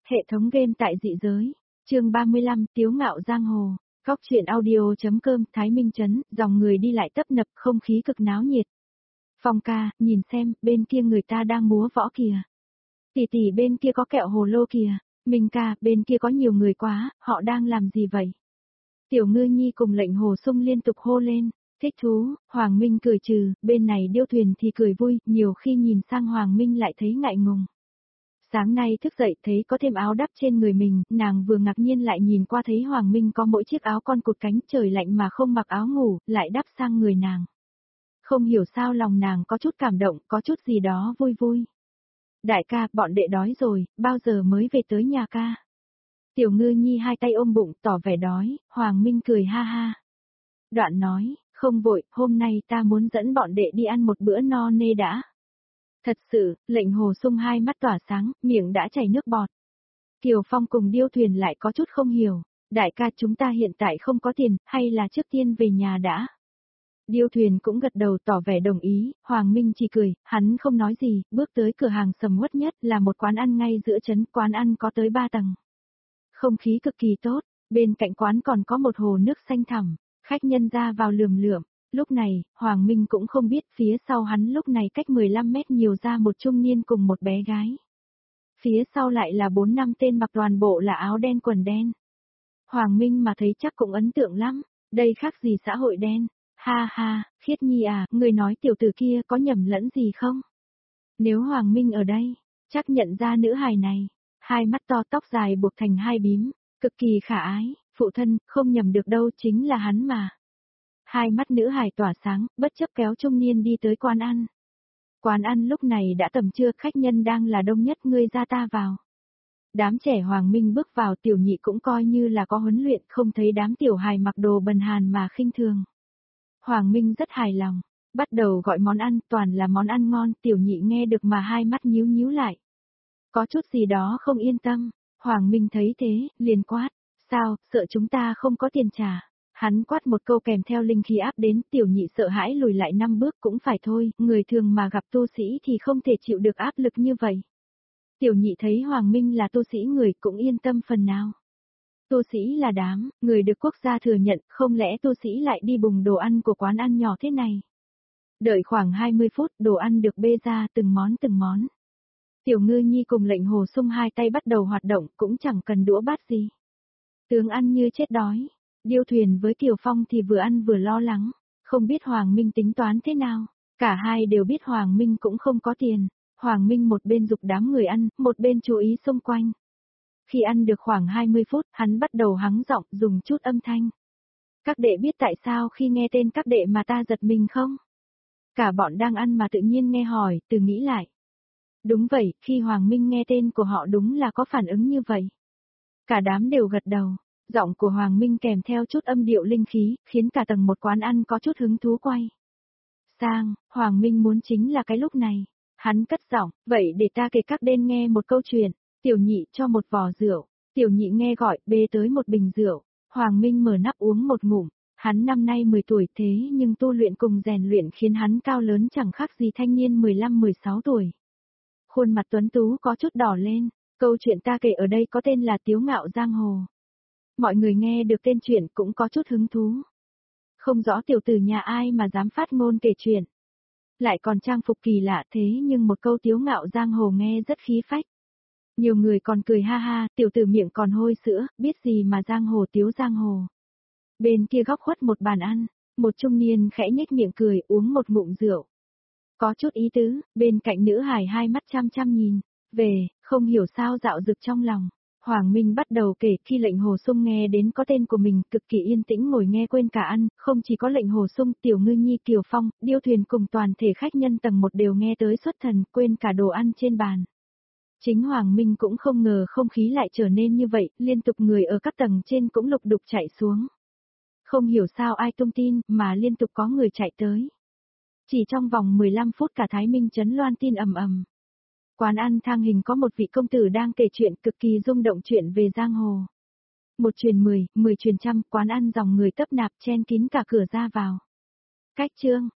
Hệ thống game tại dị giới. Chương 35, Tiếu ngạo giang hồ. Góc truyện audio.com. Thái Minh Trấn, dòng người đi lại tấp nập, không khí cực náo nhiệt. Phong ca, nhìn xem, bên kia người ta đang múa võ kìa. Tỷ tỷ bên kia có kẹo hồ lô kìa. Minh ca, bên kia có nhiều người quá, họ đang làm gì vậy? Tiểu Ngư Nhi cùng Lệnh Hồ Sung liên tục hô lên. Thích thú. Hoàng Minh cười trừ, bên này Điêu Thuyền thì cười vui, nhiều khi nhìn sang Hoàng Minh lại thấy ngại ngùng. Sáng nay thức dậy thấy có thêm áo đắp trên người mình, nàng vừa ngạc nhiên lại nhìn qua thấy Hoàng Minh có mỗi chiếc áo con cụt cánh, trời lạnh mà không mặc áo ngủ, lại đắp sang người nàng. Không hiểu sao lòng nàng có chút cảm động, có chút gì đó vui vui. Đại ca, bọn đệ đói rồi, bao giờ mới về tới nhà ca? Tiểu Ngư Nhi hai tay ôm bụng, tỏ vẻ đói, Hoàng Minh cười ha ha. Đoạn nói, không vội, hôm nay ta muốn dẫn bọn đệ đi ăn một bữa no nê đã. Thật sự, Lệnh Hồ Sung hai mắt tỏa sáng, miệng đã chảy nước bọt. Kiều Phong cùng Điêu Thuyền lại có chút không hiểu, đại ca chúng ta hiện tại không có tiền, hay là trước tiên về nhà đã? Điêu Thuyền cũng gật đầu tỏ vẻ đồng ý, Hoàng Minh chỉ cười, hắn không nói gì, bước tới cửa hàng sầm uất nhất là một quán ăn ngay giữa trấn, quán ăn có tới 3 tầng. Không khí cực kỳ tốt, bên cạnh quán còn có một hồ nước xanh thẳm, khách nhân ra vào lườm lượm. Lúc này, Hoàng Minh cũng không biết phía sau hắn lúc này cách 15 mét nhiều ra một trung niên cùng một bé gái. Phía sau lại là 4-5 tên mặc toàn bộ là áo đen quần đen. Hoàng Minh mà thấy chắc cũng ấn tượng lắm, đây khác gì xã hội đen. Ha ha, Khiết Nhi à, người nói tiểu tử kia có nhầm lẫn gì không? Nếu Hoàng Minh ở đây, chắc nhận ra nữ hài này, hai mắt to tóc dài buộc thành hai bím, cực kỳ khả ái, phụ thân, không nhầm được đâu chính là hắn mà. Hai mắt nữ hài tỏa sáng, bất chấp kéo trung niên đi tới quán ăn. Quán ăn lúc này đã tầm trưa, khách nhân đang là đông nhất, ngươi ra ta vào. Đám trẻ Hoàng Minh bước vào, tiểu nhị cũng coi như là có huấn luyện, không thấy đám tiểu hài mặc đồ bần hàn mà khinh thường. Hoàng Minh rất hài lòng, bắt đầu gọi món ăn, toàn là món ăn ngon, tiểu nhị nghe được mà hai mắt nhíu nhíu lại. Có chút gì đó không yên tâm, Hoàng Minh thấy thế, liền quát, sao, sợ chúng ta không có tiền trả. Hắn quát một câu kèm theo linh khí áp đến, tiểu nhị sợ hãi lùi lại 5 bước, cũng phải thôi, người thường mà gặp tu sĩ thì không thể chịu được áp lực như vậy. Tiểu nhị thấy Hoàng Minh là tu sĩ người cũng yên tâm phần nào. Tu sĩ là đám, người được quốc gia thừa nhận, không lẽ tu sĩ lại đi bùng đồ ăn của quán ăn nhỏ thế này. Đợi khoảng 20 phút, đồ ăn được bê ra từng món từng món. Tiểu Ngư Nhi cùng Lệnh Hồ Sung hai tay bắt đầu hoạt động, cũng chẳng cần đũa bát gì. Tướng ăn như chết đói. Điêu Thuyền với Kiều Phong thì vừa ăn vừa lo lắng, không biết Hoàng Minh tính toán thế nào. Cả hai đều biết Hoàng Minh cũng không có tiền. Hoàng Minh một bên giục đám người ăn, một bên chú ý xung quanh. Khi ăn được khoảng 20 phút, hắn bắt đầu hắng giọng, dùng chút âm thanh. Các đệ biết tại sao khi nghe tên các đệ mà ta giật mình không? Cả bọn đang ăn mà tự nhiên nghe hỏi, từ nghĩ lại. Đúng vậy, khi Hoàng Minh nghe tên của họ đúng là có phản ứng như vậy. Cả đám đều gật đầu. Giọng của Hoàng Minh kèm theo chút âm điệu linh khí, khiến cả tầng một quán ăn có chút hứng thú quay sang. Hoàng Minh muốn chính là cái lúc này. Hắn cất giọng, vậy để ta kể các đêm nghe một câu chuyện. Tiểu nhị cho một vò rượu. Tiểu nhị nghe gọi, bê tới một bình rượu. Hoàng Minh mở nắp uống một ngụm. Hắn năm nay 10 tuổi thế nhưng tu luyện cùng rèn luyện khiến hắn cao lớn chẳng khác gì thanh niên 15-16 tuổi. Khuôn mặt tuấn tú có chút đỏ lên. Câu chuyện ta kể ở đây có tên là Tiếu ngạo giang hồ. Mọi người nghe được tên chuyện cũng có chút hứng thú. Không rõ tiểu tử nhà ai mà dám phát ngôn kể chuyện. Lại còn trang phục kỳ lạ thế nhưng một câu tiếu ngạo giang hồ nghe rất khí phách. Nhiều người còn cười ha ha, tiểu tử miệng còn hôi sữa, biết gì mà giang hồ tiếu giang hồ. Bên kia góc khuất một bàn ăn, một trung niên khẽ nhếch miệng cười uống một ngụm rượu. Có chút ý tứ, bên cạnh nữ hài hai mắt chăm chăm nhìn, về, không hiểu sao dạo dực trong lòng. Hoàng Minh bắt đầu kể khi Lệnh Hồ Sung nghe đến có tên của mình cực kỳ yên tĩnh ngồi nghe quên cả ăn, không chỉ có Lệnh Hồ Sung, Tiểu Ngư Nhi, Kiều Phong, Điêu Thuyền cùng toàn thể khách nhân tầng 1 đều nghe tới xuất thần, quên cả đồ ăn trên bàn. Chính Hoàng Minh cũng không ngờ không khí lại trở nên như vậy, liên tục người ở các tầng trên cũng lục đục chạy xuống. Không hiểu sao ai tung tin mà liên tục có người chạy tới. Chỉ trong vòng 15 phút cả Thái Minh Trấn loan tin ầm ầm. Quán ăn Thang Hình có một vị công tử đang kể chuyện cực kỳ rung động chuyện về giang hồ. Một truyền 10, 10 truyền trăm, quán ăn dòng người tấp nạp chen kín cả cửa ra vào. Cách chương,